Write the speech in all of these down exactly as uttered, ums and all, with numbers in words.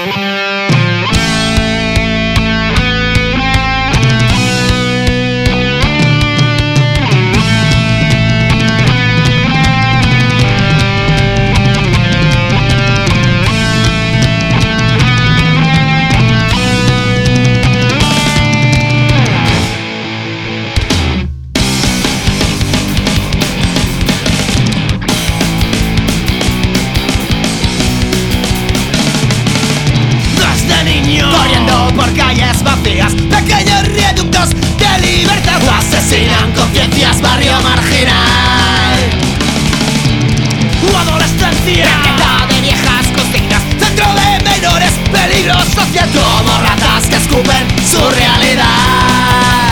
Corriendo por calles vacías, pequeños reductos de libertad asesinan conciencias, barrio marginal o adolescencia, raqueta de viejas consignas, centro de menores, peligro social, como ratas que escupen su realidad.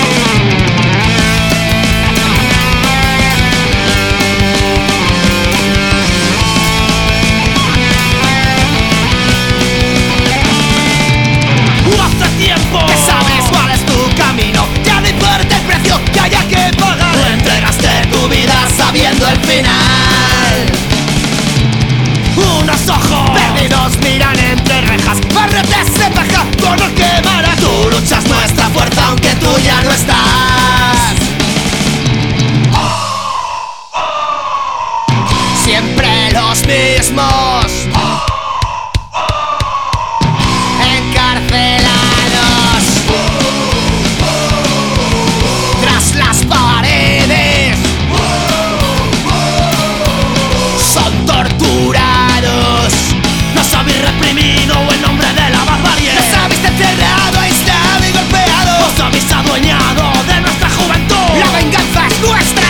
Que sabes cuál es tu camino, ya no importa el precio que haya que pagar. Tú entregaste tu vida sabiendo el final. Unos ojos perdidos miran entre rejas, barretes de paja con el quemará. Tú luchas nuestra fuerza aunque tú ya no estás. Siempre los mismos, encarcelados tras las paredes, son torturados. Nos habéis reprimido en nombre de la barbarie. Nos habéis encerrado, aislado y golpeado. Os habéis adueñado de nuestra juventud. La venganza es nuestra.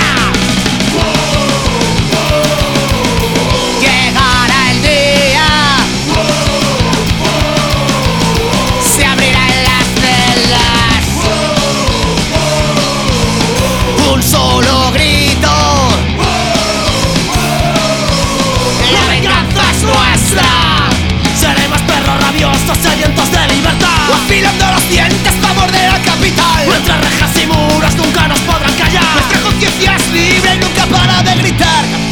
Llegará el día, se abrirán las celdas. Un solo grito, la venganza es nuestra. Seremos perros rabiosos, sedientos de libertad, afilando los dientes para morder la capital. Nuestras rejas y muros nunca nos podrán callar. Nuestra conciencia es libre y nunca para de gritar.